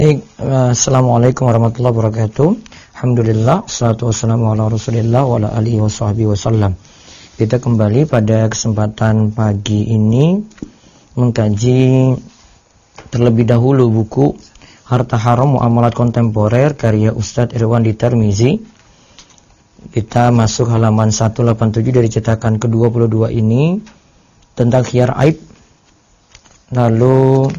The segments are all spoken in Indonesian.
Assalamualaikum warahmatullahi wabarakatuh. Alhamdulillah, salatu wassalamu ala rasulillah wa ala alihi wa sahbihi wasallam. Kita kembali pada kesempatan pagi ini mengkaji terlebih dahulu buku Harta Haram Muamalat Kontemporer karya Ustadz Irwandi Tirmizi. Kita masuk halaman 187 dari cetakan ke-22 ini tentang khiyar aib. Lalu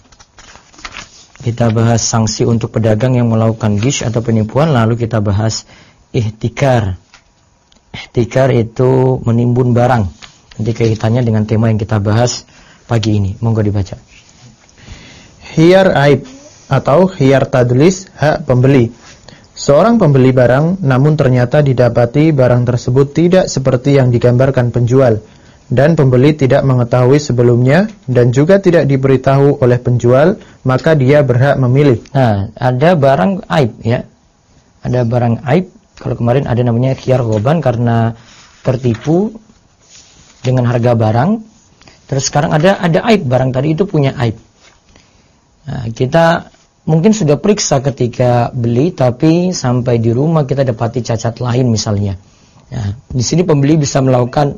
kita bahas sanksi untuk pedagang yang melakukan ghish atau penipuan. Lalu kita bahas ihtikar. Ihtikar itu menimbun barang. Nanti kaitannya dengan tema yang kita bahas pagi ini. Monggo dibaca. Khiyar aib atau khiyar tadlis, hak pembeli. Seorang pembeli barang namun ternyata didapati barang tersebut tidak seperti yang digambarkan penjual, dan pembeli tidak mengetahui sebelumnya dan juga tidak diberitahu oleh penjual, maka dia berhak memilih. Nah, ada barang aib ya. Ada barang aib. Kalau kemarin ada namanya khiyar ghoban karena tertipu dengan harga barang. Terus sekarang ada aib, barang tadi itu punya aib. Nah, kita mungkin sudah periksa ketika beli, tapi sampai di rumah kita dapati cacat lain misalnya. Nah, di sini pembeli bisa melakukan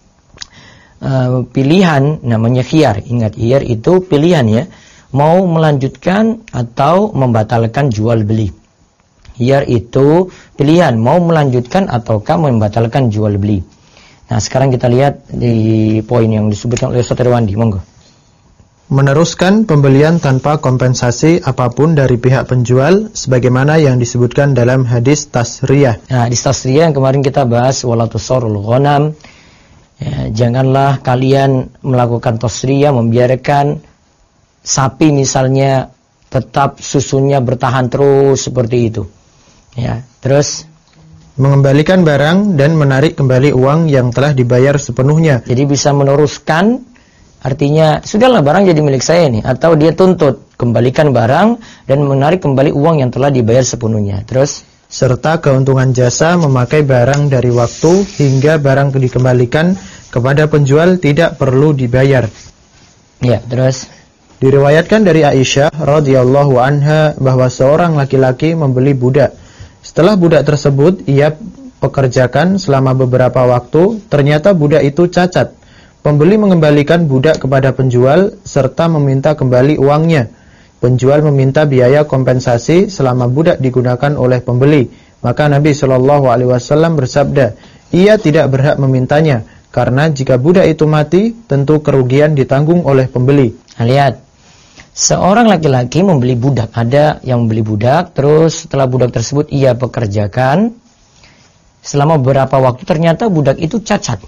pilihan, namanya khiyar. Ingat, khiyar itu pilihan ya, mau melanjutkan atau membatalkan jual beli. Khiyar itu pilihan, mau melanjutkan ataukah membatalkan jual beli. Nah, sekarang kita lihat di poin yang disebutkan oleh Ustaz Irwandi, monggo. Meneruskan pembelian tanpa kompensasi apapun dari pihak penjual sebagaimana yang disebutkan dalam hadis tasriyah. Nah, hadis tasriyah yang kemarin kita bahas, wala tusarul ghanam. Ya, janganlah kalian melakukan tasriyah, membiarkan sapi misalnya tetap susunya bertahan terus seperti itu. Ya, terus mengembalikan barang dan menarik kembali uang yang telah dibayar sepenuhnya. Jadi bisa meneruskan, artinya sudahlah barang jadi milik saya nih, atau dia tuntut kembalikan barang dan menarik kembali uang yang telah dibayar sepenuhnya. Terus serta keuntungan jasa memakai barang dari waktu hingga barang dikembalikan kepada penjual tidak perlu dibayar. Ya, terus diriwayatkan dari Aisyah radhiyallahu anha bahwa seorang laki-laki membeli budak. Setelah budak tersebut ia pekerjakan selama beberapa waktu, ternyata budak itu cacat. Pembeli mengembalikan budak kepada penjual serta meminta kembali uangnya. Penjual meminta biaya kompensasi selama budak digunakan oleh pembeli. Maka Nabi SAW bersabda, ia tidak berhak memintanya, karena jika budak itu mati, tentu kerugian ditanggung oleh pembeli. Nah, lihat, seorang laki-laki membeli budak. Ada yang membeli budak, terus setelah budak tersebut ia pekerjakan selama beberapa waktu, ternyata budak itu cacat.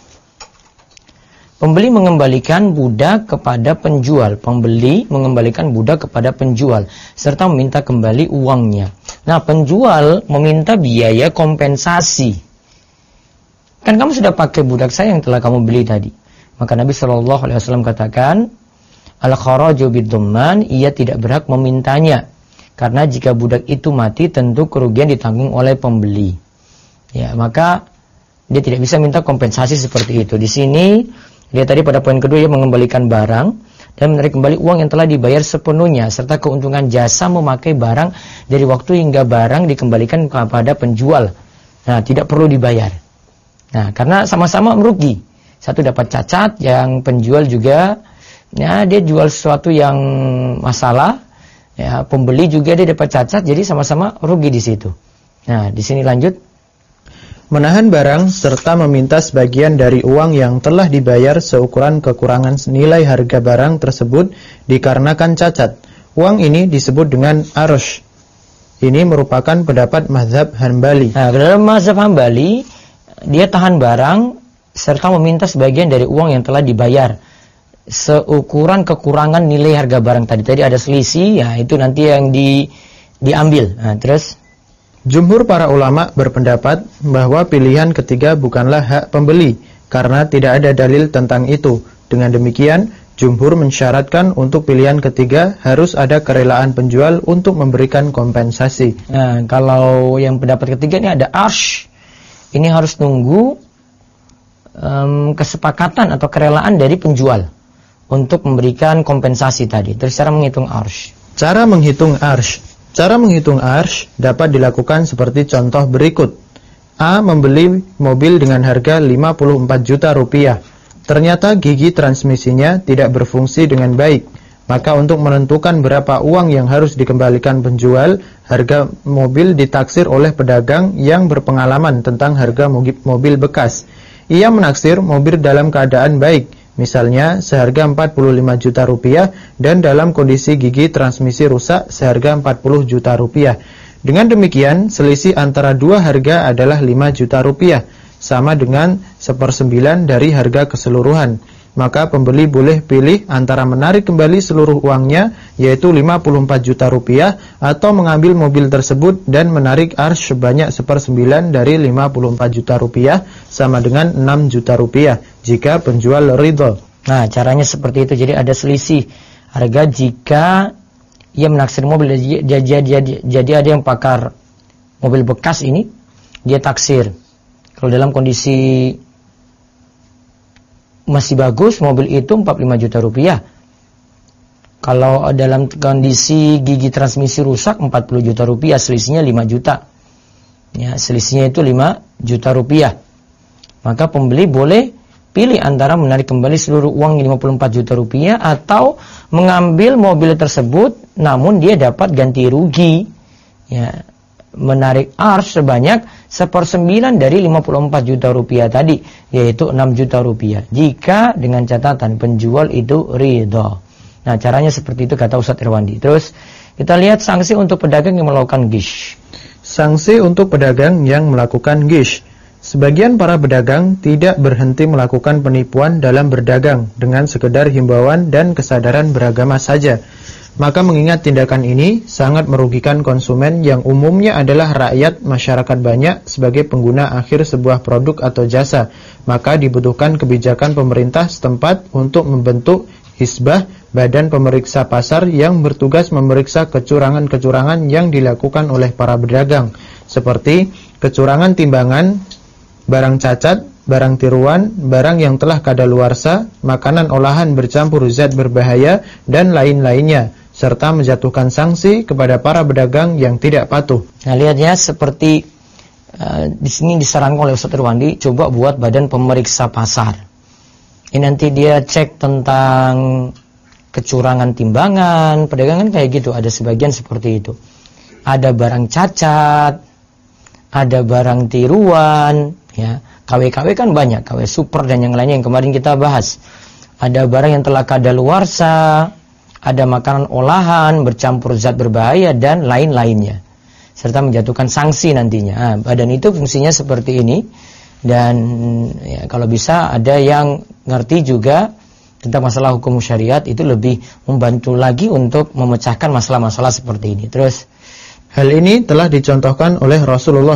Pembeli mengembalikan budak kepada penjual. Pembeli mengembalikan budak kepada penjual serta meminta kembali uangnya. Nah, penjual meminta biaya kompensasi. Kan kamu sudah pakai budak saya yang telah kamu beli tadi. Maka Nabi SAW katakan, al-kharaju bid-dhamman, ia tidak berhak memintanya. Karena jika budak itu mati, tentu kerugian ditanggung oleh pembeli. Ya, maka dia tidak bisa minta kompensasi seperti itu. Di sini dia tadi pada poin kedua, ia mengembalikan barang dan menarik kembali uang yang telah dibayar sepenuhnya serta keuntungan jasa memakai barang dari waktu hingga barang dikembalikan kepada penjual. Nah, tidak perlu dibayar. Nah, karena sama-sama merugi. Satu dapat cacat, yang penjual juga ya dia jual sesuatu yang masalah. Ya, pembeli juga dia dapat cacat, jadi sama-sama rugi di situ. Nah, di sini lanjut. Menahan barang serta meminta sebagian dari uang yang telah dibayar seukuran kekurangan nilai harga barang tersebut dikarenakan cacat. Uang ini disebut dengan arsh. Ini merupakan pendapat mazhab Hanbali. Nah, dalam mazhab Hanbali, dia tahan barang serta meminta sebagian dari uang yang telah dibayar seukuran kekurangan nilai harga barang tadi. Tadi ada selisih, ya itu nanti yang diambil. Nah, terus jumhur para ulama berpendapat bahwa pilihan ketiga bukanlah hak pembeli karena tidak ada dalil tentang itu. Dengan demikian, jumhur mensyaratkan untuk pilihan ketiga harus ada kerelaan penjual untuk memberikan kompensasi. Nah, kalau yang pendapat ketiga ini ada arsh. Ini harus nunggu kesepakatan atau kerelaan dari penjual untuk memberikan kompensasi tadi. Terus cara menghitung arsh. Cara menghitung arsy. Cara menghitung arsy dapat dilakukan seperti contoh berikut. A membeli mobil dengan harga 54 juta rupiah. Ternyata gigi transmisinya tidak berfungsi dengan baik. Maka untuk menentukan berapa uang yang harus dikembalikan penjual, harga mobil ditaksir oleh pedagang yang berpengalaman tentang harga mobil bekas. Ia menaksir mobil dalam keadaan baik, misalnya seharga 45 juta rupiah dan dalam kondisi gigi transmisi rusak seharga 40 juta rupiah. Dengan demikian, selisih antara dua harga adalah 5 juta rupiah, sama dengan 1/9 dari harga keseluruhan. Maka pembeli boleh pilih antara menarik kembali seluruh uangnya, yaitu 54 juta rupiah, atau mengambil mobil tersebut dan menarik arsy sebanyak 1/9 dari 54 juta rupiah, sama dengan 6 juta rupiah, jika penjual ridho. Nah, caranya seperti itu. Jadi ada selisih harga jika ia menaksir mobil. Jadi ada yang pakar mobil bekas ini, dia taksir. Kalau dalam kondisi masih bagus, mobil itu 45 juta rupiah. Kalau dalam kondisi gigi transmisi rusak, 40 juta rupiah, selisihnya 5 juta. Ya, selisihnya itu 5 juta rupiah. Maka pembeli boleh pilih antara menarik kembali seluruh uang 54 juta rupiah atau mengambil mobil tersebut, namun dia dapat ganti rugi. Ya, menarik arsy sebanyak 1/9 dari 54 juta rupiah tadi, yaitu 6 juta rupiah, jika dengan catatan penjual itu ridho. Nah, caranya seperti itu kata Ustaz Irwandi. Terus kita lihat sanksi untuk pedagang yang melakukan ghish. Sanksi untuk pedagang yang melakukan ghish. Sebagian para pedagang tidak berhenti melakukan penipuan dalam berdagang dengan sekedar himbauan dan kesadaran beragama saja. Maka mengingat tindakan ini sangat merugikan konsumen yang umumnya adalah rakyat masyarakat banyak sebagai pengguna akhir sebuah produk atau jasa, maka dibutuhkan kebijakan pemerintah setempat untuk membentuk Hisbah, badan pemeriksa pasar yang bertugas memeriksa kecurangan-kecurangan yang dilakukan oleh para pedagang, seperti kecurangan timbangan, barang cacat, barang tiruan, barang yang telah kadaluarsa, makanan olahan bercampur zat berbahaya, dan lain-lainnya, serta menjatuhkan sanksi kepada para pedagang yang tidak patuh. Nah, lihat ya, seperti di sini disarankan oleh Ustaz Irwandi, coba buat badan pemeriksa pasar. Ini nanti dia cek tentang kecurangan timbangan, pedagang kan kayak gitu, ada sebagian seperti itu. Ada barang cacat, ada barang tiruan, ya. KW-KW kan banyak, KW super dan yang lainnya yang kemarin kita bahas. Ada barang yang telah kadaluarsa, ada makanan olahan bercampur zat berbahaya dan lain-lainnya, serta menjatuhkan sanksi nantinya. Nah, badan itu fungsinya seperti ini. Dan ya, kalau bisa ada yang ngerti juga tentang masalah hukum syariat, itu lebih membantu lagi untuk memecahkan masalah-masalah seperti ini. Terus hal ini telah dicontohkan oleh Rasulullah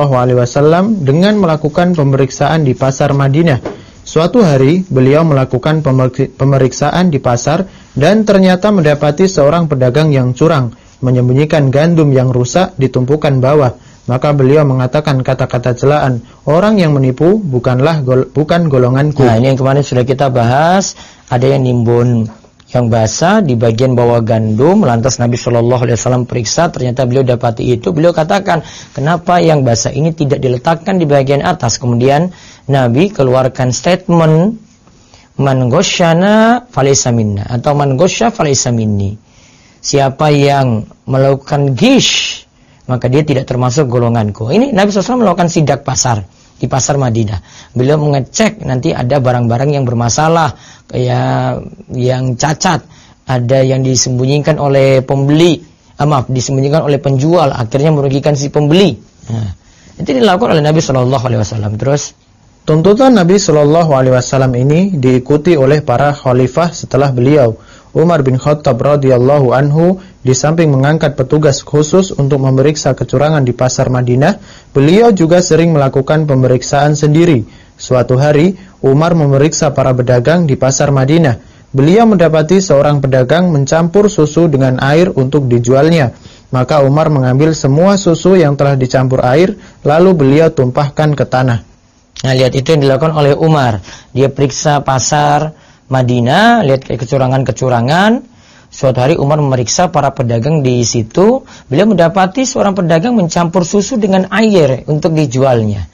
SAW dengan melakukan pemeriksaan di pasar Madinah. Suatu hari beliau melakukan pemeriksaan di pasar dan ternyata mendapati seorang pedagang yang curang menyembunyikan gandum yang rusak di tumpukan bawah. Maka beliau mengatakan kata-kata celaan, orang yang menipu bukan golonganku. Nah, ini yang kemarin sudah kita bahas. Ada yang nimbun yang basah di bagian bawah gandum, lantas Nabi SAW periksa, ternyata beliau dapati itu. Beliau katakan, kenapa yang basah ini tidak diletakkan di bagian atas? Kemudian Nabi keluarkan statement, man ghosyana falaysa minna, atau man ghosya falaysa minni. Siapa yang melakukan ghish, maka dia tidak termasuk golonganku. Ini Nabi SAW melakukan sidak pasar di pasar Madinah. Beliau mengecek nanti ada barang-barang yang bermasalah, kayak yang cacat, ada yang disembunyikan oleh pembeli, disembunyikan oleh penjual, akhirnya merugikan si pembeli. Nah, itu dilakukan oleh Nabi SAW. Terus tuntutan Nabi SAW ini diikuti oleh para khalifah setelah beliau. Umar bin Khattab radhiyallahu anhu di samping mengangkat petugas khusus untuk memeriksa kecurangan di pasar Madinah, beliau juga sering melakukan pemeriksaan sendiri. Suatu hari, Umar memeriksa para pedagang di pasar Madinah. Beliau mendapati seorang pedagang mencampur susu dengan air untuk dijualnya. Maka Umar mengambil semua susu yang telah dicampur air, lalu beliau tumpahkan ke tanah. Nah, lihat itu yang dilakukan oleh Umar. Dia periksa pasar Madinah, lihat kecurangan-kecurangan, Suatu hari Umar memeriksa para pedagang di situ, beliau mendapati seorang pedagang mencampur susu dengan air untuk dijualnya.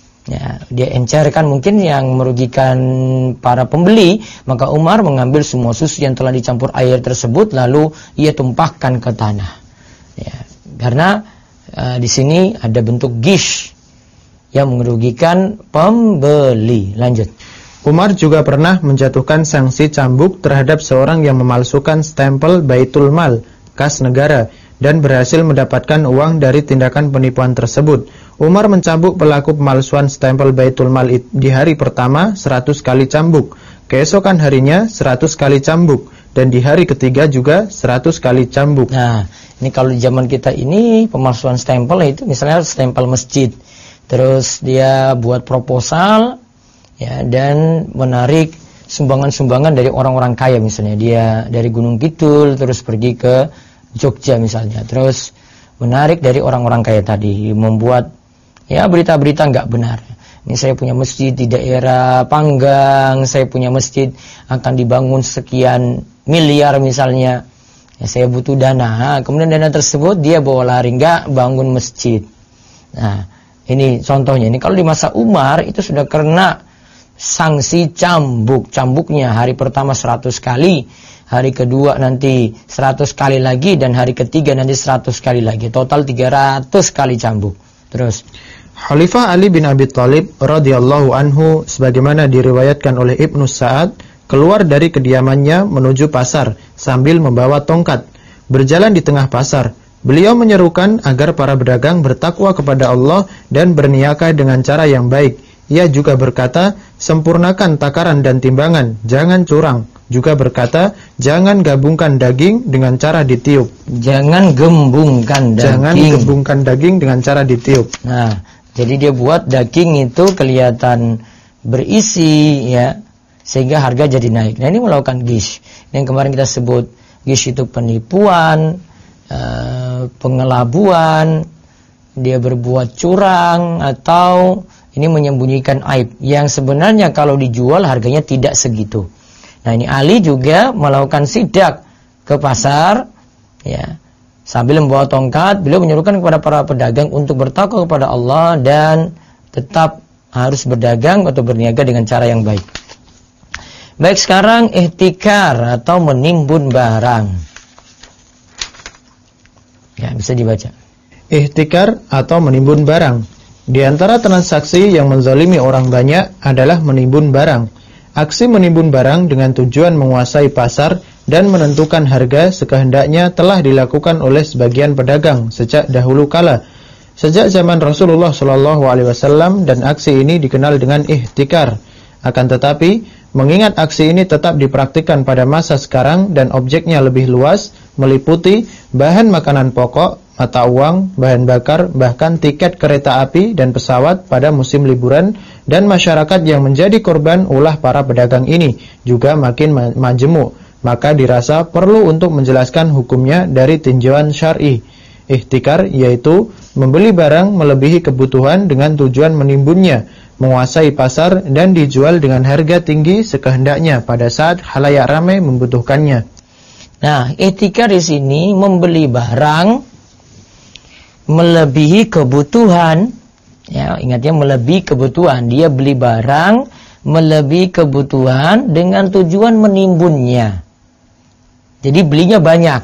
Ya, dia encerkan mungkin yang merugikan para pembeli, maka Umar mengambil semua susu yang telah dicampur air tersebut lalu ia tumpahkan ke tanah. Ya, karena di sini ada bentuk gish yang merugikan pembeli. Lanjut. Umar juga pernah menjatuhkan sanksi cambuk terhadap seorang yang memalsukan stempel Baitul Mal, kas negara, dan berhasil mendapatkan uang dari tindakan penipuan tersebut. Umar mencambuk pelaku pemalsuan stempel Baitul Mal di hari pertama 100 kali cambuk, keesokan harinya 100 kali cambuk, dan di hari ketiga juga 100 kali cambuk. Nah, ini kalau di zaman kita ini pemalsuan stempel itu misalnya stempel masjid, terus dia buat proposal, ya, dan menarik sumbangan-sumbangan dari orang-orang kaya, misalnya dia dari Gunung Kidul terus pergi ke Jogja misalnya, terus menarik dari orang-orang kaya tadi, membuat ya berita-berita nggak benar. Ini saya punya masjid di daerah Panggang, saya punya masjid akan dibangun sekian miliar misalnya, ya, saya butuh dana. Kemudian dana tersebut dia bawa lari, nggak bangun masjid. Nah, ini contohnya. Ini kalau di masa Umar itu sudah kena sanksi cambuk. Cambuknya hari pertama 100 kali, hari kedua nanti 100 kali lagi, dan hari ketiga nanti 100 kali lagi. Total 300 kali cambuk. Terus Khalifah Ali bin Abi Thalib radhiyallahu anhu sebagaimana diriwayatkan oleh Ibnu Sa'ad keluar dari kediamannya menuju pasar sambil membawa tongkat. Berjalan di tengah pasar, beliau menyerukan agar para pedagang bertakwa kepada Allah dan berniaga dengan cara yang baik. Ia juga berkata, sempurnakan takaran dan timbangan, jangan curang. Juga berkata, jangan gabungkan daging dengan cara ditiup. Jangan gembungkan daging. Jangan gembungkan daging dengan cara ditiup. Nah, jadi dia buat daging itu kelihatan berisi, ya, sehingga harga jadi naik. Nah, ini melakukan gish. Yang kemarin kita sebut gish itu penipuan, pengelabuan, dia berbuat curang, atau ini menyembunyikan aib yang sebenarnya kalau dijual harganya tidak segitu. Nah, ini Ali juga melakukan sidak ke pasar, ya, sambil membawa tongkat. Beliau menyerukan kepada para pedagang untuk bertakwa kepada Allah dan tetap harus berdagang atau berniaga dengan cara yang baik. Baik, sekarang ihtikar atau menimbun barang. Ya, bisa dibaca. Ihtikar atau menimbun barang. Di antara transaksi yang menzalimi orang banyak adalah menimbun barang. Aksi menimbun barang dengan tujuan menguasai pasar dan menentukan harga sekehendaknya telah dilakukan oleh sebagian pedagang sejak dahulu kala. Sejak zaman Rasulullah SAW, dan aksi ini dikenal dengan ihtikar. Akan tetapi, mengingat aksi ini tetap dipraktikkan pada masa sekarang dan objeknya lebih luas, meliputi bahan makanan pokok, mata uang, bahan bakar, bahkan tiket kereta api dan pesawat pada musim liburan, dan masyarakat yang menjadi korban ulah para pedagang ini juga makin majemuk. Maka dirasa perlu untuk menjelaskan hukumnya dari tinjauan syar'i. Ihtikar yaitu membeli barang melebihi kebutuhan dengan tujuan menimbunnya, menguasai pasar dan dijual dengan harga tinggi sekehendaknya pada saat khalayak ramai membutuhkannya. Nah, ihtikar di sini membeli barang melebihi kebutuhan, ya, ingatnya melebihi kebutuhan. Dia beli barang melebihi kebutuhan dengan tujuan menimbunnya. Jadi belinya banyak,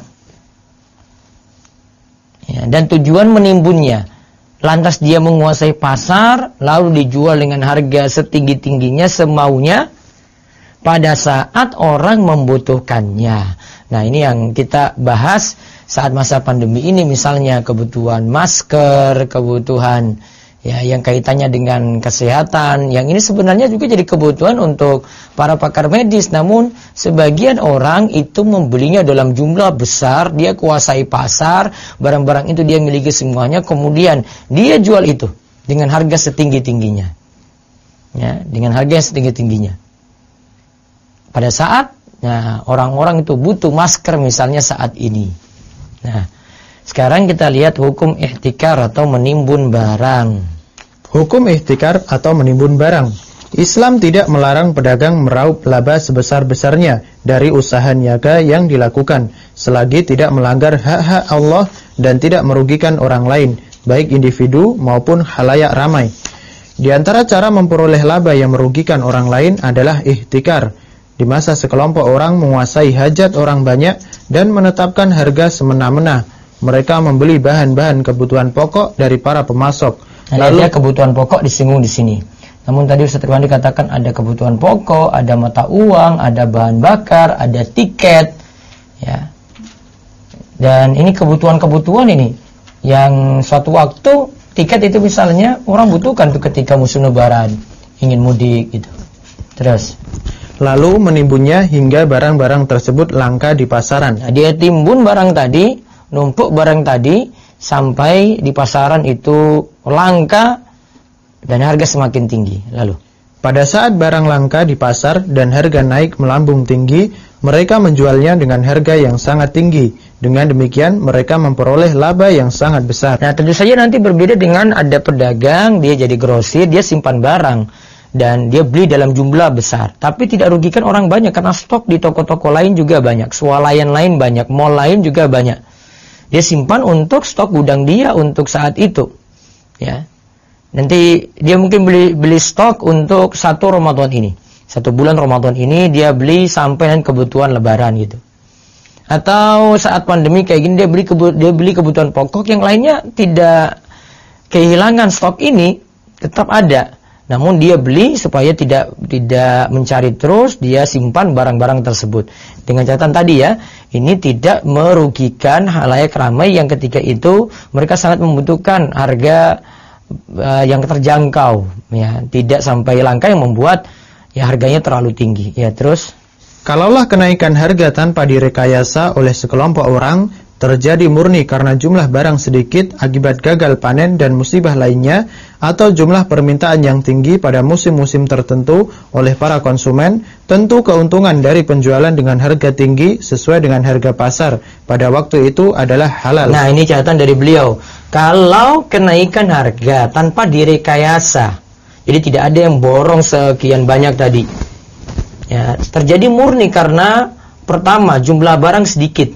ya, dan tujuan menimbunnya. Lantas dia menguasai pasar, lalu dijual dengan harga setinggi-tingginya semaunya pada saat orang membutuhkannya. Nah, ini yang kita bahas saat masa pandemi ini, misalnya kebutuhan masker, kebutuhan, ya, yang kaitannya dengan kesehatan, yang ini sebenarnya juga jadi kebutuhan untuk para pakar medis. Namun sebagian orang itu membelinya dalam jumlah besar, dia kuasai pasar, barang-barang itu dia miliki semuanya, kemudian dia jual itu dengan harga setinggi-tingginya, ya, dengan harga yang setinggi-tingginya. Pada saat, nah, orang-orang itu butuh masker misalnya saat ini. Nah, sekarang kita lihat hukum ihtikar atau menimbun barang. Hukum ihtikar atau menimbun barang. Islam tidak melarang pedagang meraup laba sebesar-besarnya dari usaha niaga yang dilakukan, selagi tidak melanggar hak-hak Allah dan tidak merugikan orang lain, baik individu maupun khalayak ramai. Di antara cara memperoleh laba yang merugikan orang lain adalah ihtikar, di masa sekelompok orang menguasai hajat orang banyak dan menetapkan harga semena-mena. Mereka membeli bahan-bahan kebutuhan pokok dari para pemasok. Lalu kebutuhan pokok disinggung di sini. Namun tadi Ustaz Irwan dikatakan ada kebutuhan pokok, ada mata uang, ada bahan bakar, ada tiket, ya. Dan ini kebutuhan-kebutuhan ini yang suatu waktu tiket itu misalnya orang butuhkan tuh ketika musim lebaran, ingin mudik gitu. Terus lalu menimbunnya hingga barang-barang tersebut langka di pasaran. Nah, dia timbun barang tadi, numpuk barang tadi sampai di pasaran itu langka dan harga semakin tinggi. Lalu pada saat barang langka di pasar dan harga naik melambung tinggi, mereka menjualnya dengan harga yang sangat tinggi. Dengan demikian mereka memperoleh laba yang sangat besar. Nah, tentu saja nanti berbeda dengan ada pedagang, dia jadi grosir, dia simpan barang dan dia beli dalam jumlah besar, tapi tidak rugikan orang banyak karena stok di toko-toko lain juga banyak, swalayan lain banyak, mall lain juga banyak. Dia simpan untuk stok gudang dia untuk saat itu. Ya. Nanti dia mungkin beli stok untuk 1 Ramadan ini. 1 bulan Ramadan ini dia beli sampai dengan kebutuhan lebaran gitu. Atau saat pandemi kayak gini dia beli kebutuhan pokok, yang lainnya tidak kehilangan, stok ini tetap ada. Namun dia beli supaya tidak mencari terus, dia simpan barang-barang tersebut. Dengan catatan tadi ya, ini tidak merugikan khalayak ramai yang ketika itu mereka sangat membutuhkan harga yang terjangkau, ya, tidak sampai langka yang membuat ya harganya terlalu tinggi. Ya, terus kalaulah kenaikan harga tanpa direkayasa oleh sekelompok orang terjadi murni karena jumlah barang sedikit akibat gagal panen dan musibah lainnya, atau jumlah permintaan yang tinggi pada musim-musim tertentu oleh para konsumen, tentu keuntungan dari penjualan dengan harga tinggi sesuai dengan harga pasar pada waktu itu adalah halal. Nah, ini catatan dari beliau. Kalau kenaikan harga tanpa direkayasa, jadi tidak ada yang borong sekian banyak tadi, ya, terjadi murni karena pertama jumlah barang sedikit,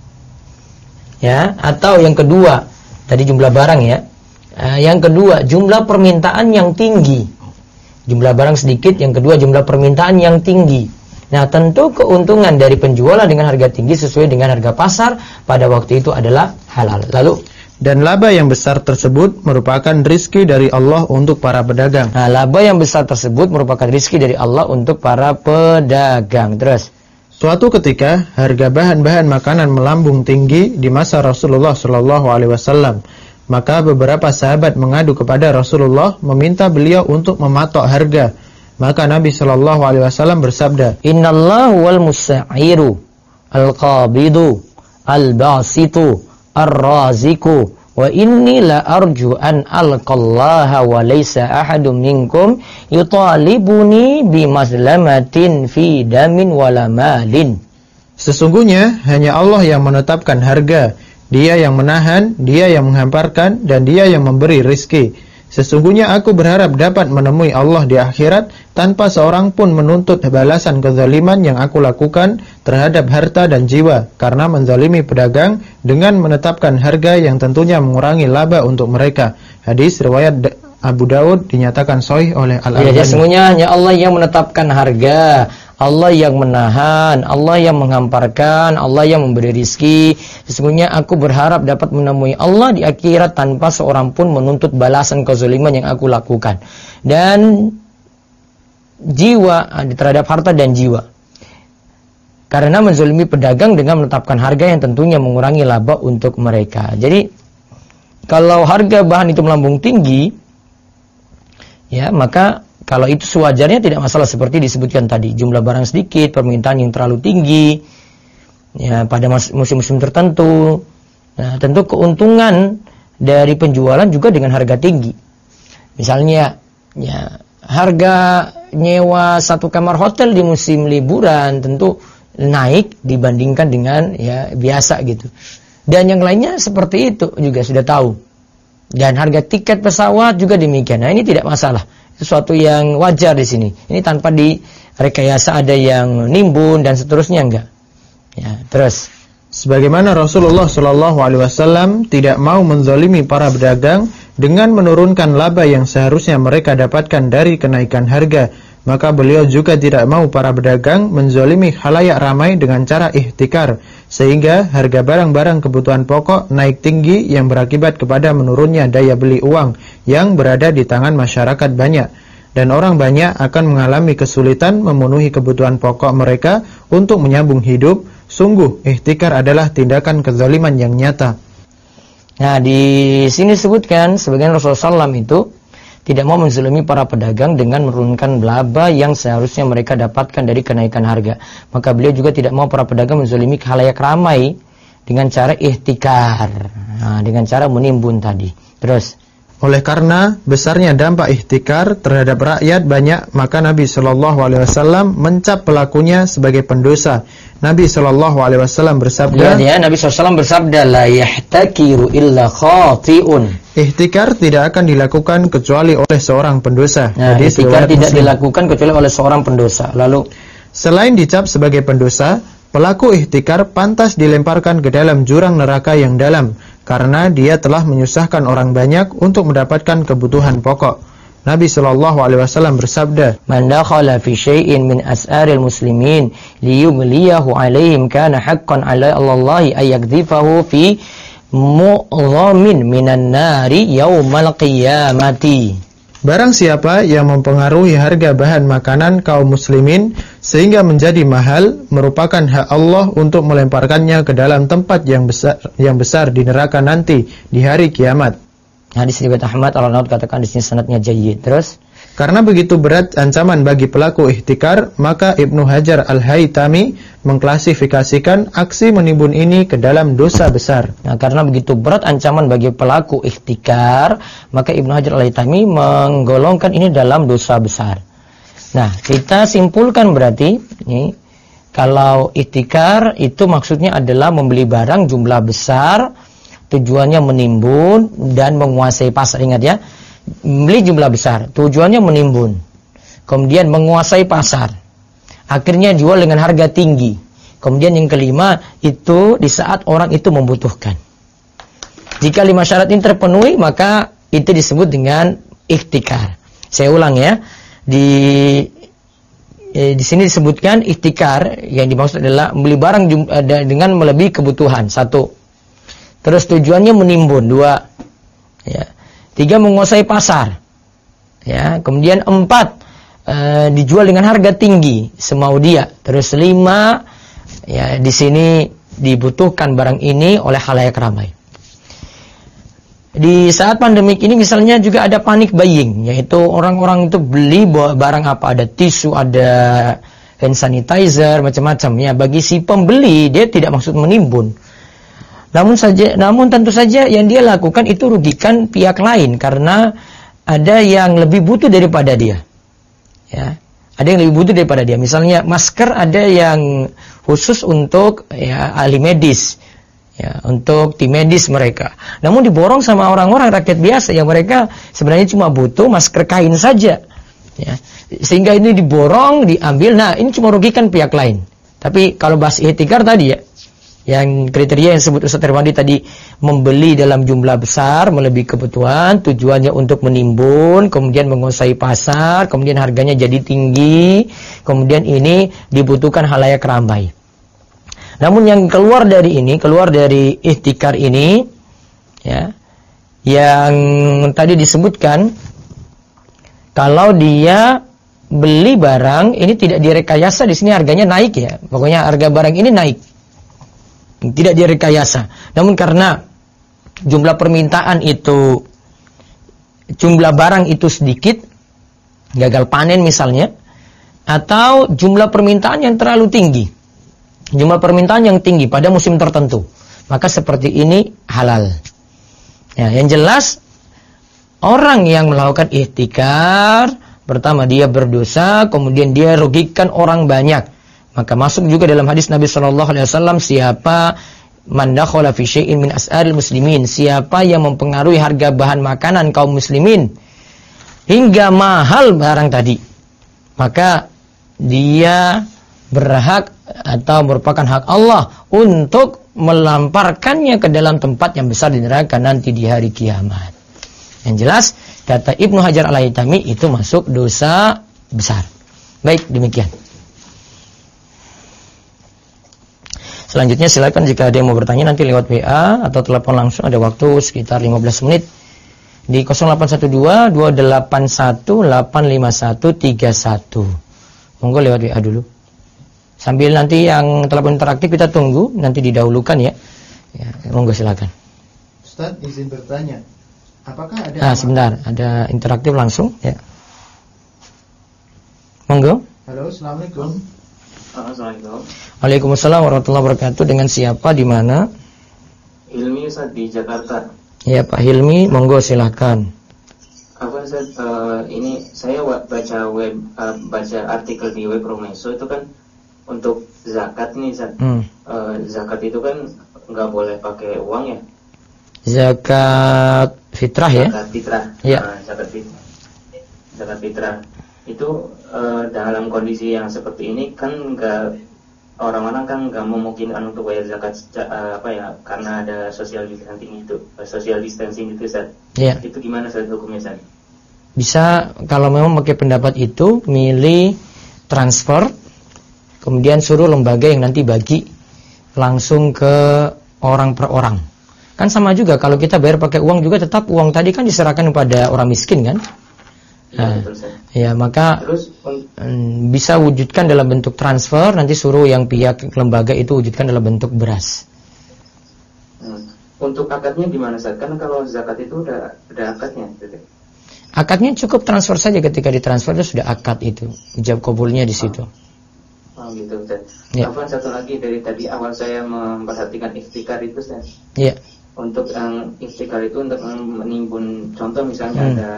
ya, atau yang kedua tadi jumlah barang, ya, yang kedua jumlah permintaan yang tinggi. Jumlah barang sedikit, yang kedua jumlah permintaan yang tinggi. Nah, tentu keuntungan dari penjualan dengan harga tinggi sesuai dengan harga pasar pada waktu itu adalah halal. Lalu dan laba yang besar tersebut merupakan rizki dari Allah untuk para pedagang. Nah, laba yang besar tersebut merupakan rizki dari Allah untuk para pedagang. Terus suatu ketika harga bahan-bahan makanan melambung tinggi di masa Rasulullah SAW. Maka beberapa sahabat mengadu kepada Rasulullah meminta beliau untuk mematok harga. Maka Nabi SAW bersabda, Innallahu wal musa'iru al-qabidu al-basitu ar-raziku wa inni la arju an alqallaha wa laysa ahadun minkum yutalibuni bimaslamatin fi damin wala malin. Sesungguhnya hanya Allah yang menetapkan harga, Dia yang menahan, Dia yang menghamparkan, dan Dia yang memberi rizki. Sesungguhnya aku berharap dapat menemui Allah di akhirat tanpa seorang pun menuntut balasan kezaliman yang aku lakukan terhadap harta dan jiwa, karena menzalimi pedagang dengan menetapkan harga yang tentunya mengurangi laba untuk mereka. Hadis riwayat Abu Daud dinyatakan sahih oleh Al-Albani. Ya, sesungguhnya hanya Allah yang menetapkan harga, Allah yang menahan, Allah yang menghamparkan, Allah yang memberi rizki. Sesungguhnya aku berharap dapat menemui Allah di akhirat tanpa seorang pun menuntut balasan kezaliman yang aku lakukan. Dan jiwa, terhadap harta dan jiwa. Karena menzalimi pedagang dengan menetapkan harga yang tentunya mengurangi laba untuk mereka. Jadi kalau harga bahan itu melambung tinggi, ya, maka kalau itu sewajarnya tidak masalah seperti disebutkan tadi. Jumlah barang sedikit, permintaan yang terlalu tinggi, ya, pada musim-musim tertentu. Nah, tentu keuntungan dari penjualan juga dengan harga tinggi. Misalnya, ya, harga nyewa 1 kamar hotel di musim liburan tentu naik dibandingkan dengan ya biasa gitu. Dan yang lainnya seperti itu juga sudah tahu. Dan harga tiket pesawat juga demikian. Nah, ini tidak masalah. Sesuatu yang wajar di sini. Ini tanpa direkayasa ada yang nimbun dan seterusnya, enggak. Ya, terus. Sebagaimana Rasulullah SAW tidak mau menzalimi para pedagang dengan menurunkan laba yang seharusnya mereka dapatkan dari kenaikan harga, maka beliau juga tidak mau para pedagang menzalimi khalayak ramai dengan cara ihtikar, sehingga harga barang-barang kebutuhan pokok naik tinggi yang berakibat kepada menurunnya daya beli uang yang berada di tangan masyarakat banyak. Dan orang banyak akan mengalami kesulitan memenuhi kebutuhan pokok mereka untuk menyambung hidup. Sungguh, ihtikar adalah tindakan kezaliman yang nyata. Nah, di sini disebutkan sebagian Rasulullah SAW itu tidak mau menzalimi para pedagang dengan menurunkan laba yang seharusnya mereka dapatkan dari kenaikan harga. Maka beliau juga tidak mau para pedagang menzalimi khalayak ramai dengan cara ihtikar. Nah, dengan cara menimbun tadi. Terus. Oleh karena besarnya dampak ihtikar terhadap rakyat banyak, maka Nabi SAW mencap pelakunya sebagai pendosa. Nabi SAW bersabda, ya, Nabi SAW bersabda, la yahtakiru illa khati'un. Ihtikar tidak akan dilakukan kecuali oleh seorang pendosa. Nah, ihtikar tidak dilakukan kecuali oleh seorang pendosa. Lalu, selain dicap sebagai pendosa, pelaku ihtikar pantas dilemparkan ke dalam jurang neraka yang dalam, karena dia telah menyusahkan orang banyak untuk mendapatkan kebutuhan pokok. Nabi SAW bersabda, man dakhala fi syai'in min as'aril muslimin liyughliyahu 'alaihim kana haqqan 'ala Allahi ay yakdhifahu fi mu'dhamin minan nari yaumal qiyamati. Barang siapa yang mempengaruhi harga bahan makanan kaum muslimin sehingga menjadi mahal, merupakan hak Allah untuk melemparkannya ke dalam tempat yang besar di neraka nanti di hari kiamat. Hadis riwayat Ahmad, Al-Naud katakan di sini sanadnya jayyid. Terus, karena begitu berat ancaman bagi pelaku ihtikar, maka Ibnu Hajar Al-Haytami mengklasifikasikan aksi menimbun ini ke dalam dosa besar. Nah, karena begitu berat ancaman bagi pelaku ihtikar, maka Ibnu Hajar Al-Haytami menggolongkan ini dalam dosa besar. Nah, kita simpulkan berarti ini, kalau ihtikar itu maksudnya adalah membeli barang jumlah besar, tujuannya menimbun dan menguasai pasar. Ingat ya, beli jumlah besar, tujuannya menimbun, kemudian menguasai pasar, akhirnya jual dengan harga tinggi. Kemudian yang kelima, itu di saat orang itu membutuhkan. Jika 5 syarat ini terpenuhi, maka itu disebut dengan ihtikar. Saya ulang ya, di sini disebutkan ihtikar, yang dimaksud adalah membeli barang dengan melebihi kebutuhan, 1. Terus tujuannya menimbun, 2. Ya. 3, menguasai pasar. Ya, kemudian 4, dijual dengan harga tinggi semau dia. Terus 5, ya, di sini dibutuhkan barang ini oleh khalayak ramai. Di saat pandemik ini misalnya juga ada panic buying, yaitu orang-orang itu beli barang apa, ada tisu, ada hand sanitizer, macam-macam. Ya, bagi si pembeli dia tidak maksud menimbun. Namun tentu saja yang dia lakukan itu rugikan pihak lain karena ada yang lebih butuh daripada dia. Ya, ada yang lebih butuh daripada dia. Misalnya masker ada yang khusus untuk ya ahli medis, ya, untuk tim medis mereka. Namun diborong sama orang-orang rakyat biasa yang mereka sebenarnya cuma butuh masker kain saja. Ya, sehingga ini diborong, diambil. Nah, ini cuma rugikan pihak lain. Tapi kalau bahas ihtikar tadi ya, yang kriteria yang disebut Ustaz Irwandi tadi, membeli dalam jumlah besar melebihi kebutuhan, tujuannya untuk menimbun, kemudian menguasai pasar, kemudian harganya jadi tinggi, kemudian ini dibutuhkan khalayak ramai. Namun yang keluar dari ihtikar ini, ya, yang tadi disebutkan, kalau dia beli barang ini tidak direkayasa, di sini harganya naik ya, pokoknya harga barang ini naik. Tidak direkayasa. Namun karena jumlah permintaan itu, jumlah barang itu sedikit, gagal panen misalnya, atau jumlah permintaan yang terlalu tinggi, jumlah permintaan yang tinggi pada musim tertentu, maka seperti ini halal. Ya, yang jelas orang yang melakukan ihtikar, pertama dia berdosa, kemudian dia rugikan orang banyak. Maka masuk juga dalam hadis Nabi SAW, siapa man dakhala fi syai'in min as'aril muslimin, siapa yang mempengaruhi harga bahan makanan kaum muslimin hingga mahal barang tadi, maka dia berhak atau merupakan hak Allah untuk melamparkannya ke dalam tempat yang besar di neraka nanti di hari kiamat. Yang jelas, kata Ibnu Hajar Al-Haytami, itu masuk dosa besar. Baik, demikian. Selanjutnya silakan jika ada yang mau bertanya nanti lewat WA atau telepon langsung, ada waktu sekitar 15 menit di 0812-281-85131. Monggo lewat WA dulu. Sambil nanti yang telepon interaktif kita tunggu, nanti didahulukan ya. Ya, monggo silakan. Ustaz, izin bertanya. Apakah ada sebentar, ada interaktif langsung ya. Monggo. Halo, Assalamualaikum. Assalamualaikum. Waalaikumsalam warahmatullahi wabarakatuh. Dengan siapa, di mana? Hilmi, Ustaz, di Jakarta. Ya, Pak Hilmi, monggo silakan. Apa Ustaz, ini saya baca artikel di web Romeso itu kan untuk zakat nih, Ustaz. Zakat itu kan nggak boleh pakai uang ya? Zakat fitrah ya? Zakat fitrah. Ya. Zakat fitrah. Itu dalam kondisi yang seperti ini kan orang-orang kan nggak memungkinkan untuk bayar zakat karena ada social distancing itu, Ustaz. Ya. Itu gimana Ustaz hukumnya, Ustaz? Bisa kalau memang pakai pendapat itu, milih transfer, kemudian suruh lembaga yang nanti bagi langsung ke orang per orang. Kan sama juga kalau kita bayar pakai uang juga tetap uang tadi kan diserahkan kepada orang miskin kan? Nah, ya maka bisa wujudkan dalam bentuk transfer, nanti suruh yang pihak lembaga itu wujudkan dalam bentuk beras. Untuk akadnya gimana, Ustaz? Kan kalau zakat itu udah akadnya. Akadnya cukup transfer saja, ketika ditransfer itu sudah akad itu, ijab kabulnya di situ. Oh gitu, Ustaz. Ya. Apaan satu lagi dari tadi awal saya memperhatikan ikhtikar itu, Ustaz. Iya. Untuk ikhtikar itu untuk menimbun, contoh misalnya ada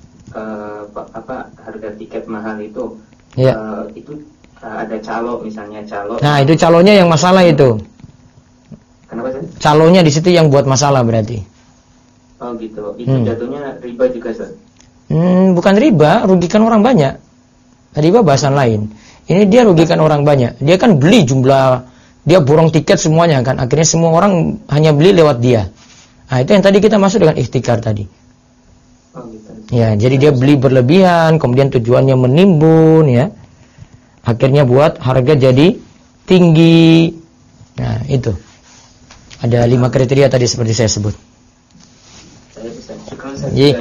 harga tiket mahal itu. Iya. Itu ada calo misalnya, calo. Nah, itu calonya yang masalah itu. Kenapa, Ustaz? Calonya di situ yang buat masalah berarti. Oh gitu. Itu jatuhnya riba juga, Ustaz. Bukan riba, rugikan orang banyak. Riba bahasan lain. Ini dia rugikan orang banyak. Dia kan beli dia borong tiket semuanya kan. Akhirnya semua orang hanya beli lewat dia. Nah, itu yang tadi kita masuk dengan ikhtikar tadi. Oh gitu. Ya, jadi dia beli berlebihan, kemudian tujuannya menimbun ya. Akhirnya buat harga jadi tinggi. Nah, itu. Ada 5 kriteria tadi seperti saya sebut. Saya bisa. Syukur, Iya.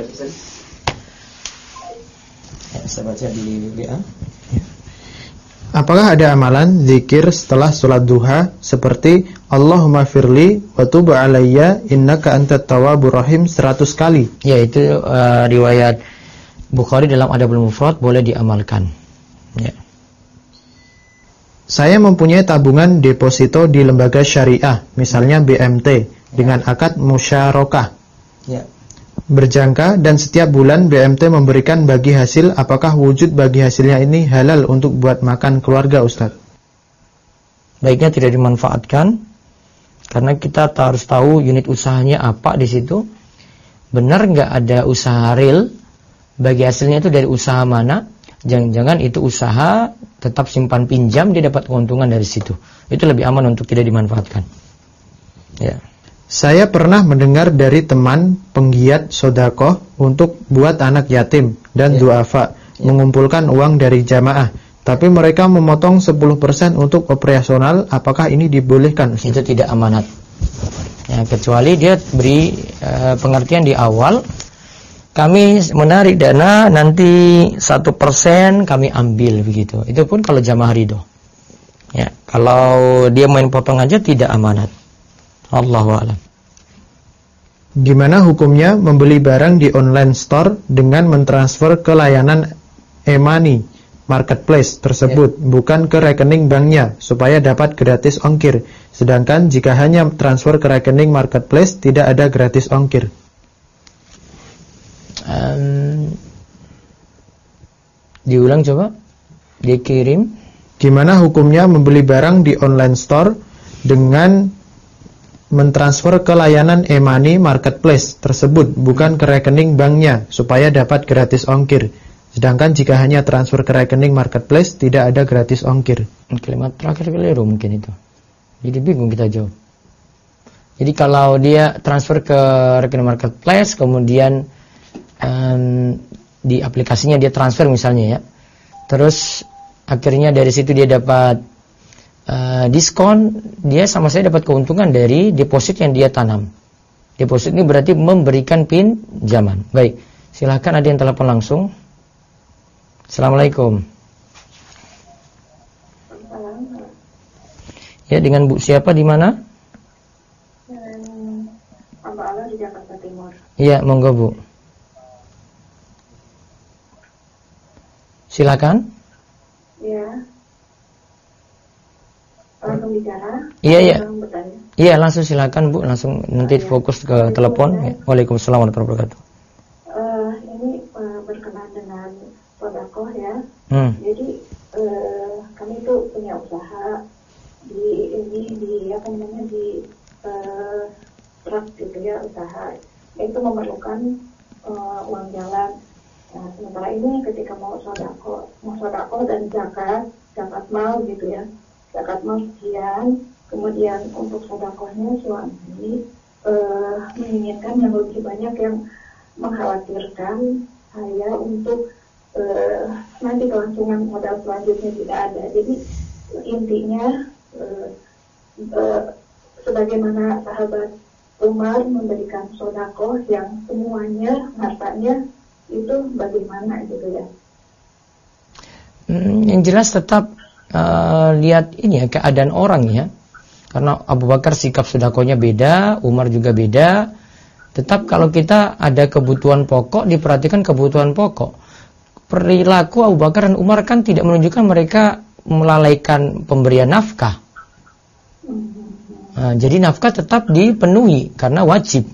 Saya baca di WA. Apakah ada amalan zikir setelah sholat duha seperti Allahumma firli wa tub alayya innaka antat tawwabur rahim 100 kali? Ya, itu riwayat Bukhari dalam Adabul Mufrad, boleh diamalkan. Ya. Saya mempunyai tabungan deposito di lembaga syariah, misalnya BMT, dengan akad musyarakah. Ya. Berjangka dan setiap bulan BMT memberikan bagi hasil, apakah wujud bagi hasilnya ini halal untuk buat makan keluarga, Ustaz? Baiknya tidak dimanfaatkan, karena kita harus tahu unit usahanya apa di situ. Benar nggak ada usaha real, bagi hasilnya itu dari usaha mana? Jangan-jangan itu usaha tetap simpan pinjam, dia dapat keuntungan dari situ. Itu lebih aman untuk tidak dimanfaatkan. Ya. Saya pernah mendengar dari teman penggiat sodakoh untuk buat anak yatim dan duafa, mengumpulkan uang dari jamaah. Tapi mereka memotong 10% untuk operasional. Apakah ini dibolehkan, Ustaz? Itu tidak amanat. Ya, kecuali dia beri pengertian di awal, kami menarik dana nanti 1% kami ambil begitu. Itu pun kalau jamaah ridho. Ya, kalau dia main potong aja tidak amanat. Allahu a'lam. Gimana hukumnya membeli barang di online store dengan mentransfer ke layanan e-money marketplace tersebut, bukan ke rekening banknya, supaya dapat gratis ongkir. Sedangkan jika hanya transfer ke rekening marketplace, tidak ada gratis ongkir. Diulang coba. Dikirim. Gimana hukumnya membeli barang di online store dengan mentransfer ke layanan e-money marketplace tersebut, bukan ke rekening banknya, supaya dapat gratis ongkir. Sedangkan jika hanya transfer ke rekening marketplace, tidak ada gratis ongkir. Kalimat terakhir keliru mungkin itu. Jadi bingung kita jawab. Jadi kalau dia transfer ke rekening marketplace, kemudian di aplikasinya dia transfer misalnya ya, terus akhirnya dari situ dia dapat diskon, dia sama saya dapat keuntungan dari deposit yang dia tanam. Deposit ini berarti memberikan pinjaman. Baik, silakan ada yang telepon langsung. Assalamualaikum. Ya, dengan Bu siapa di mana? Mbak Ala di Jakarta Timur. Iya, monggo Bu. Silakan. Iya. Langsung bicara. Iya, iya. Langsung bertanya. Iya, langsung silakan Bu, langsung nanti fokus ke telepon. Ya. Waalaikumsalam warahmatullahi wabarakatuh. Ini berkenaan dengan sedekah ya. Jadi kami itu punya usaha di apa namanya di truk gitu ya, usaha itu memerlukan uang jalan. Nah, sementara ini ketika mau sedekah dan zakat mal gitu ya, zakat mal sekian, kemudian untuk sedekahnya suami menginginkan yang lebih banyak, yang mengkhawatirkan saya untuk nanti kelangsungan modal selanjutnya tidak ada. Jadi intinya sebagaimana sahabat Umar memberikan sedekah yang semuanya hartanya, itu bagaimana gitu ya? Yang jelas tetap lihat ini ya, keadaan orang ya. Karena Abu Bakar sikap sedekahnya beda, Umar juga beda. Tetap kalau kita ada kebutuhan pokok, diperhatikan kebutuhan pokok. Perilaku Abu Bakar dan Umar kan tidak menunjukkan mereka melalaikan pemberian nafkah. Nah, jadi nafkah tetap dipenuhi karena wajib.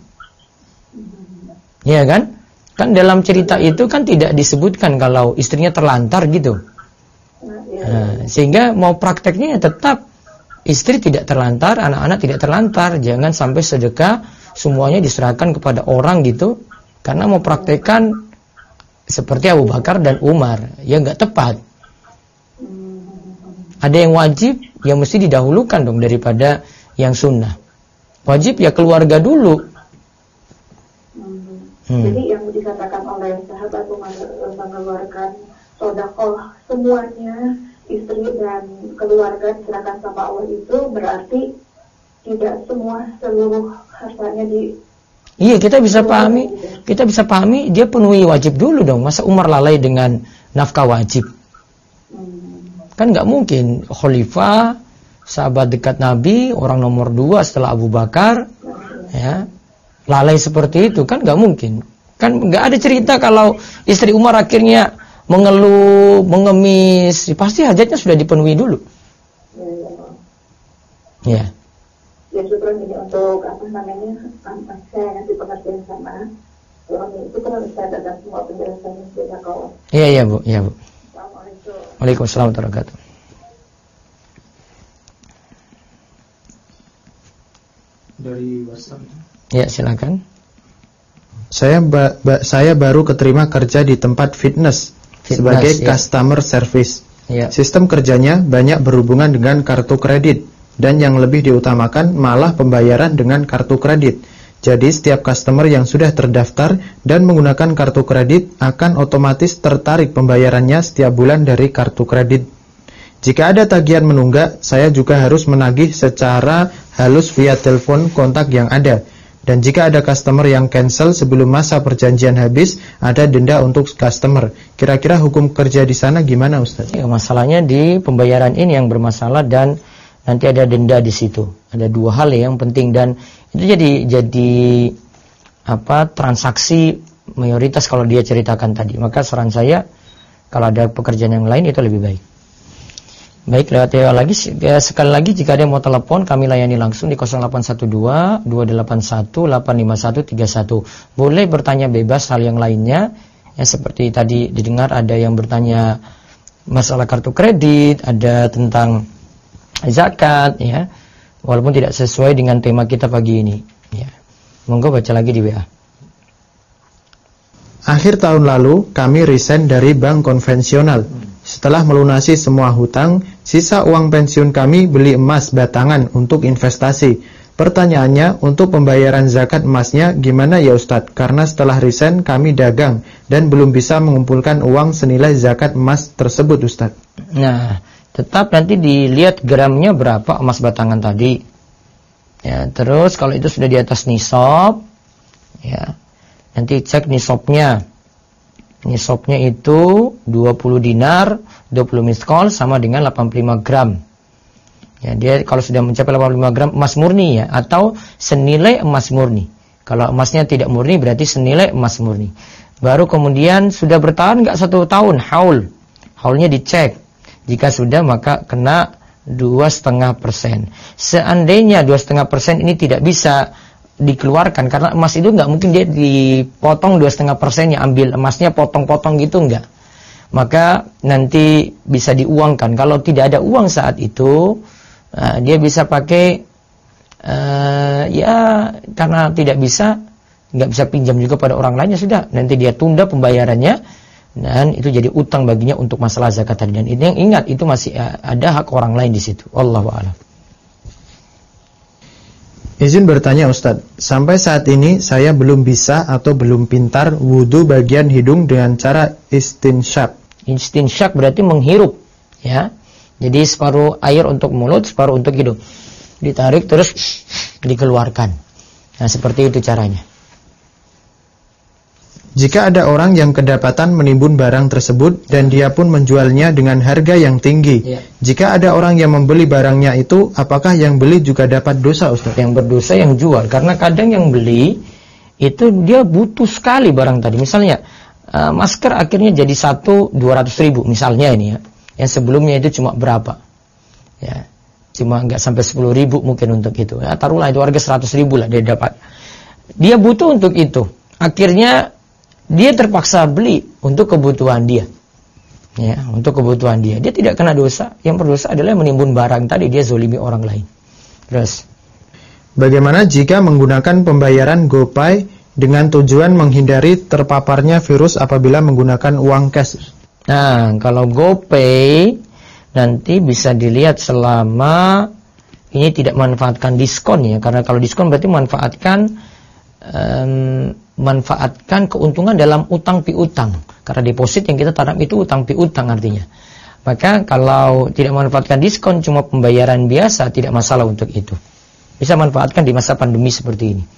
Iya kan? Kan dalam cerita itu kan tidak disebutkan kalau istrinya terlantar gitu. Nah, sehingga mau prakteknya tetap istri tidak terlantar, anak-anak tidak terlantar. Jangan sampai sedekah semuanya diserahkan kepada orang gitu. Karena mau praktekkan seperti Abu Bakar dan Umar, ya nggak tepat. Ada yang wajib, yang mesti didahulukan dong daripada yang sunnah. Wajib ya keluarga dulu. Jadi yang dikatakan oleh sahabat Umar mengeluarkan sedekah semuanya, istri dan keluarga diserahkan sama Allah, itu berarti tidak semua seluruh hartanya di. Iya, kita bisa pahami dia penuhi wajib dulu dong. Masa Umar lalai dengan nafkah wajib? Kan nggak mungkin. Khalifah, sahabat dekat Nabi, orang nomor 2 setelah Abu Bakar, ya, lalai seperti itu kan nggak mungkin. Kan nggak ada cerita kalau istri Umar akhirnya mengeluh, mengemis, pasti hajatnya sudah dipenuhi dulu. Ya. Ya syukur ini untuk apa namanya, saya ngasih pengertian sama suami itu kan bisa ada semua penjelasannya kita kawan. Iya Bu, iya Bu. Assalamualaikum. Waalaikumsalam warahmatullahi wabarakatuh. Dari WhatsApp. Ya, silakan. Saya baru keterima kerja di tempat fitness sebagai customer service. Ya. Sistem kerjanya banyak berhubungan dengan kartu kredit, dan yang lebih diutamakan malah pembayaran dengan kartu kredit. Jadi setiap customer yang sudah terdaftar dan menggunakan kartu kredit akan otomatis tertarik pembayarannya setiap bulan dari kartu kredit. Jika ada tagihan menunggak, saya juga harus menagih secara halus via telepon kontak yang ada. Dan jika ada customer yang cancel sebelum masa perjanjian habis, ada denda untuk customer. Kira-kira hukum kerja di sana gimana, Ustaz? Ya, masalahnya di pembayaran ini yang bermasalah dan nanti ada denda di situ. Ada 2 hal yang penting, dan itu jadi transaksi mayoritas kalau dia ceritakan tadi. Maka saran saya kalau ada pekerjaan yang lain itu lebih baik. Baik, lewat lagi sekali lagi jika ada yang mau telepon kami layani langsung di 0812 281 85131. Boleh bertanya bebas hal yang lainnya. Ya, seperti tadi didengar ada yang bertanya masalah kartu kredit, ada tentang zakat ya. walaupun tidak sesuai dengan tema kita pagi ini. Ya. Monggo baca lagi di WA. Akhir tahun lalu kami resign dari bank konvensional. Setelah melunasi semua hutang, sisa uang pensiun kami beli emas batangan untuk investasi. Pertanyaannya, untuk pembayaran zakat emasnya gimana ya Ustadz? Karena setelah resign kami dagang dan belum bisa mengumpulkan uang senilai zakat emas tersebut Ustadz. Nah, tetap nanti dilihat gramnya berapa emas batangan tadi. Ya, terus kalau itu sudah di atas nisab, ya, nanti cek nisabnya. Nisabnya itu 20 dinar, 20 miskol sama dengan 85 gram. Ya, dia kalau sudah mencapai 85 gram emas murni ya, atau senilai emas murni. Kalau emasnya tidak murni berarti senilai emas murni. Baru kemudian sudah bertahan enggak 1 tahun, haul. Haulnya dicek. Jika sudah maka kena 2,5%. Seandainya 2,5% ini tidak bisa dikeluarkan, karena emas itu nggak mungkin dia dipotong 2,5%-nya, ambil emasnya potong-potong gitu enggak. Maka nanti bisa diuangkan. Kalau tidak ada uang saat itu, dia bisa pakai ya karena tidak bisa, nggak bisa pinjam juga pada orang lainnya, sudah nanti dia tunda pembayarannya dan itu jadi utang baginya untuk masalah zakat tadi. Dan ini yang ingat, itu masih ada hak orang lain di situ. Wallahu a'lam. Izin bertanya Ustadz, sampai saat ini saya belum bisa atau belum pintar wudu bagian hidung dengan cara istinsyak. Istinsyak berarti menghirup, ya. Jadi separuh air untuk mulut, separuh untuk hidung. Ditarik terus dikeluarkan. Nah, seperti itu caranya. Jika ada orang yang kedapatan menimbun barang tersebut dan dia pun menjualnya dengan harga yang tinggi, jika ada orang yang membeli barangnya itu, apakah yang beli juga dapat dosa Ustaz? Yang berdosa yang jual, karena kadang yang beli itu dia butuh sekali barang tadi. Misalnya masker akhirnya jadi 200 ribu misalnya ini ya, yang sebelumnya itu cuma berapa ya, cuma nggak sampai 10 ribu mungkin untuk itu ya, taruhlah itu harga 100 ribu lah dia dapat. Dia butuh untuk itu, akhirnya dia terpaksa beli untuk kebutuhan dia. Ya, untuk kebutuhan dia. Dia tidak kena dosa. Yang berdosa adalah menimbun barang tadi, dia zolimi orang lain. Terus, bagaimana jika menggunakan pembayaran GoPay dengan tujuan menghindari terpaparnya virus apabila menggunakan uang cash? Nah, kalau GoPay nanti bisa dilihat selama ini tidak manfaatkan diskon ya. Karena kalau diskon berarti manfaatkan keuntungan dalam utang piutang, karena deposit yang kita tanam itu utang piutang artinya. Maka kalau tidak manfaatkan diskon, cuma pembayaran biasa, tidak masalah untuk itu. Bisa manfaatkan di masa pandemi seperti ini.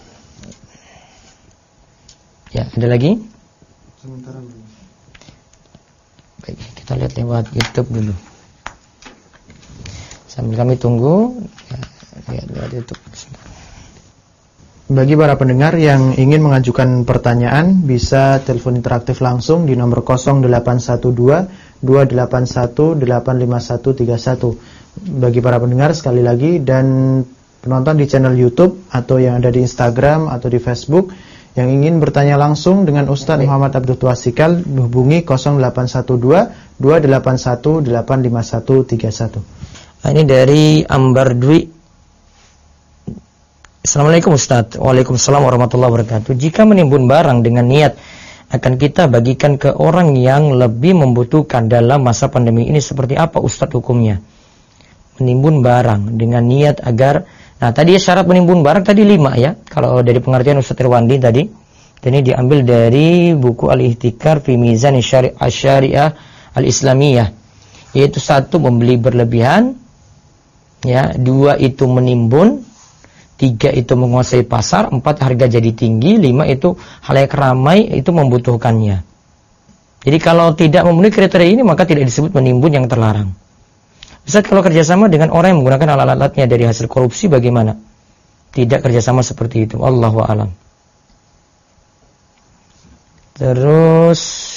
Ya, ada lagi? Sementara dulu. Baik, kita lihat lewat YouTube dulu. Sambil kami tunggu, ya, lihat lewat YouTube. Bagi para pendengar yang ingin mengajukan pertanyaan, bisa telepon interaktif langsung di nomor 0812-281-85131. Bagi para pendengar sekali lagi, dan penonton di channel YouTube atau yang ada di Instagram atau di Facebook yang ingin bertanya langsung dengan Ustaz Muhammad Abdul Twasikal, hubungi 0881-281-85131. Ini dari Ambar Dwi. Assalamualaikum Ustaz. Waalaikumsalam warahmatullahi wabarakatuh. Jika menimbun barang dengan niat akan kita bagikan ke orang yang lebih membutuhkan dalam masa pandemi ini, seperti apa Ustaz hukumnya? Menimbun barang dengan niat agar, nah tadi syarat menimbun barang tadi 5 ya. Kalau dari pengertian Ustaz Irwandi tadi, ini diambil dari buku Al-Ihtikar fi Mizan Syariah Al-Islamiyah. Yaitu 1, membeli berlebihan, ya, 2 itu menimbun, 3 itu menguasai pasar, 4 harga jadi tinggi, 5 itu khalayak ramai itu membutuhkannya. Jadi kalau tidak memenuhi kriteria ini maka tidak disebut menimbun yang terlarang. Ustaz, kalau kerjasama dengan orang yang menggunakan alat-alatnya dari hasil korupsi bagaimana? Tidak kerjasama seperti itu. Allahu a'lam. Terus,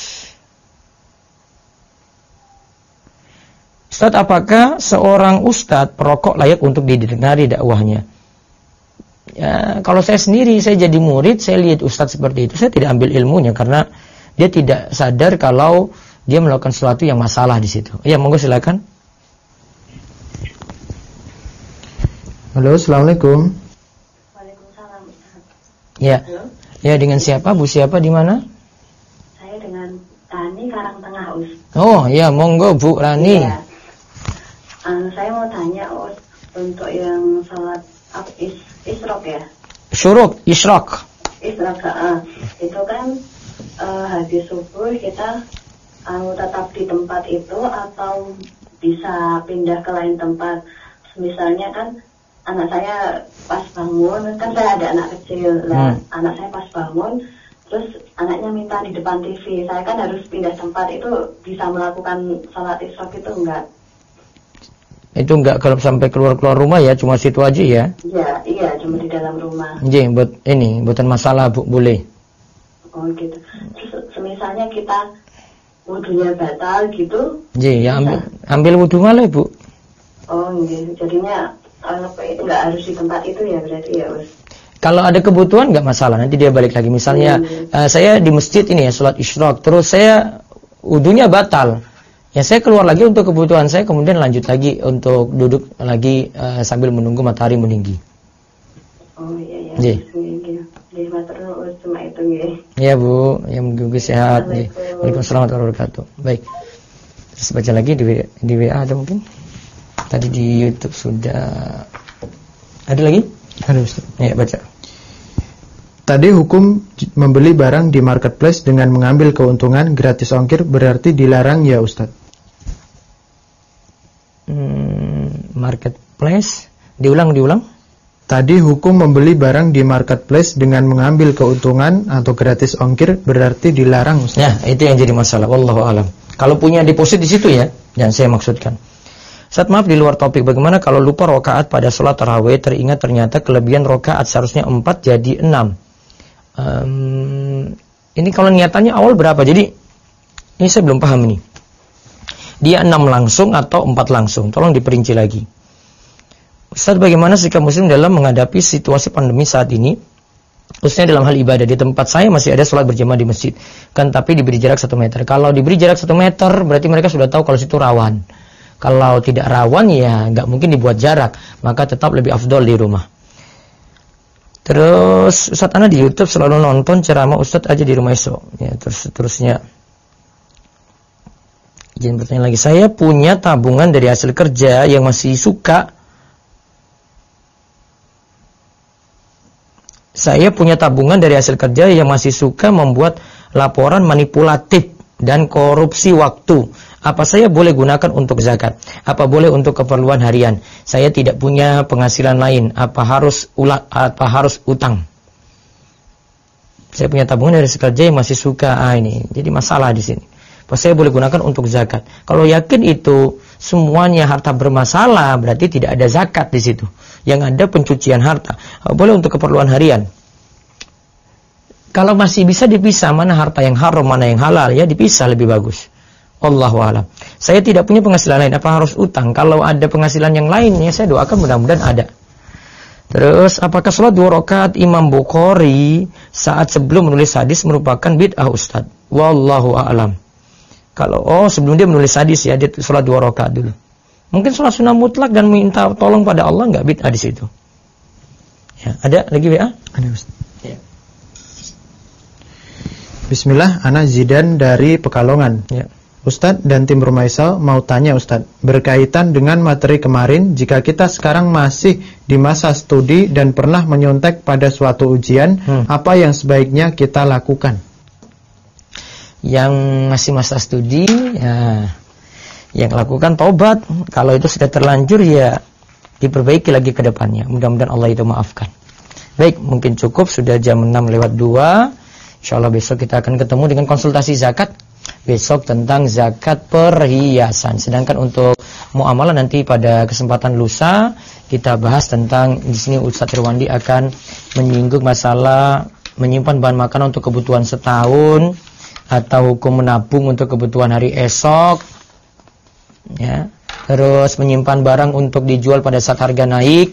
Ustaz, apakah seorang ustadz perokok layak untuk didengari dakwahnya? Ya, kalau saya sendiri, saya jadi murid, saya lihat ustadz seperti itu, saya tidak ambil ilmunya karena dia tidak sadar kalau dia melakukan sesuatu yang masalah di situ. Ya, monggo silakan. Halo, Assalamualaikum. Waalaikumsalam, Ustaz. Ya. Halo, Ya, dengan siapa? Bu siapa di mana? saya dengan Tani Karangtengah, Ustaz. Oh, ya, monggo Bu Rani. Iya. Saya mau tanya, Ustaz, untuk yang salat isyraq ya. Syuruk, isyraq. Isyraq, itu kan habis subuh kita tetap di tempat itu atau bisa pindah ke lain tempat. Misalnya kan anak saya pas bangun, kan saya ada anak kecil, anak saya pas bangun, terus anaknya minta di depan TV, saya kan harus pindah tempat, itu bisa melakukan salat isyraq itu enggak? Itu enggak kalau sampai keluar rumah ya, cuma situ aja ya. Iya, cuma di dalam rumah. Iya, buatan masalah Bu, boleh. Oh gitu. Terus semisalnya kita wudunya batal gitu. Iya, ya ambil wudu malah Bu. Oh gitu. Jadinya nggak harus di tempat itu ya berarti ya, Us. Kalau ada kebutuhan nggak masalah, nanti dia balik lagi. Misalnya saya di masjid ini ya sholat isyraq, terus saya wudunya batal, ya saya keluar lagi untuk kebutuhan saya, kemudian lanjut lagi untuk duduk lagi sambil menunggu matahari meninggi. Oh iya. Iya. Jadi matur cuma itu ya. Ya Bu, yang menunggu sehat. Waalaikumsalam warahmatullahi wabarakatuh. Baik, terus baca lagi di WA ada mungkin? Tadi di YouTube sudah ada lagi? Ada, Ustaz. Ya, baca. Tadi hukum membeli barang di marketplace dengan mengambil keuntungan gratis ongkir berarti dilarang ya, Ustaz? Marketplace, diulang. Tadi hukum membeli barang di marketplace dengan mengambil keuntungan atau gratis ongkir berarti dilarang, Ustaz? Ya, itu yang jadi masalah. Wallahu alam. Kalau punya deposit di situ ya, yang saya maksudkan. Saat maaf di luar topik, bagaimana kalau lupa rakaat pada sholat tarawih, teringat ternyata kelebihan rakaat seharusnya 4 jadi 6. Ini kalau niatannya awal berapa? Jadi ini saya belum paham ini. Dia 6 langsung atau 4 langsung? Tolong diperinci lagi. Ustaz, bagaimana sikap muslim dalam menghadapi situasi pandemi saat ini? Khususnya dalam hal ibadah. Di tempat saya masih ada sholat berjamaah di masjid, kan tapi diberi jarak 1 meter. Kalau diberi jarak 1 meter berarti mereka sudah tahu kalau situ rawan. Kalau tidak rawan ya nggak mungkin dibuat jarak, maka tetap lebih afdol di rumah. Terus Ustaz, ana di YouTube selalu nonton ceramah Ustaz aja di rumah esok. Ya, terusnya. Izin bertanya lagi, saya punya tabungan dari hasil kerja yang masih suka. Saya punya tabungan dari hasil kerja yang masih suka membuat laporan manipulatif dan korupsi waktu. Apa saya boleh gunakan untuk zakat? Apa boleh untuk keperluan harian? Saya tidak punya penghasilan lain. Apa harus utang? Saya punya tabungan dari hasil kerja yang masih suka. Ini jadi masalah di sini. Apa saya boleh gunakan untuk zakat? Kalau yakin itu semuanya harta bermasalah, berarti tidak ada zakat di situ. Yang ada pencucian harta. Boleh untuk keperluan harian. Kalau masih bisa dipisah mana harta yang haram, mana yang halal, ya dipisah lebih bagus. Allahu a'lam. Saya tidak punya penghasilan lain, apa harus utang? Kalau ada penghasilan yang lainnya, saya doakan mudah-mudahan ada. Terus, apakah sholat 2 rakaat Imam Bukhari saat sebelum menulis hadis merupakan bid'ah, Ustaz? Wallahu a'lam. Kalau sebelum dia menulis hadis ya, dia sholat 2 rakaat dulu. Mungkin sholat sunnah mutlak dan minta tolong pada Allah, nggak bid'ah di situ. Ya, ada lagi WA? Ada, Ustaz. Ya. Bismillah, ana Zidan dari Pekalongan. Ya. Ustadz dan tim Rumah Isal mau tanya Ustadz, berkaitan dengan materi kemarin, jika kita sekarang masih di masa studi dan pernah menyontek pada suatu ujian, apa yang sebaiknya kita lakukan? Yang masih masa studi, ya, yang lakukan tobat. Kalau itu sudah terlanjur, ya diperbaiki lagi ke depannya. Mudah-mudahan Allah itu maafkan. Baik, mungkin cukup, sudah jam 6:02. InsyaAllah besok kita akan ketemu dengan konsultasi zakat. Besok tentang zakat perhiasan. Sedangkan untuk muamalah nanti pada kesempatan lusa kita bahas tentang, di sini Ustaz Irwandi akan menyinggung masalah menyimpan bahan makanan untuk kebutuhan setahun atau hukum menabung untuk kebutuhan hari esok. Ya. Terus menyimpan barang untuk dijual pada saat harga naik.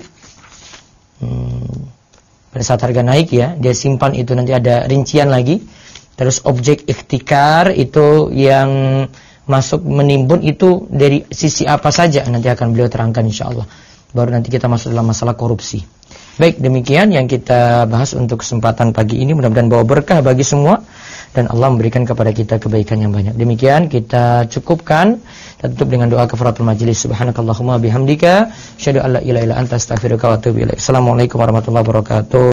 Pada saat harga naik ya, dia simpan itu, nanti ada rincian lagi. Terus objek ikhtikar itu yang masuk menimbun itu dari sisi apa saja, nanti akan beliau terangkan insyaallah. baru nanti kita masuk dalam masalah korupsi. Baik, demikian yang kita bahas untuk kesempatan pagi ini. Mudah-mudahan bawa berkah bagi semua dan Allah memberikan kepada kita kebaikan yang banyak. Demikian kita cukupkan dan tutup dengan doa kafaratul majelis. Subhanakallahumma bihamdika asyhadu an la ilaha illa anta astaghfiruka wa atubu ilaik. Assalamualaikum warahmatullahi wabarakatuh.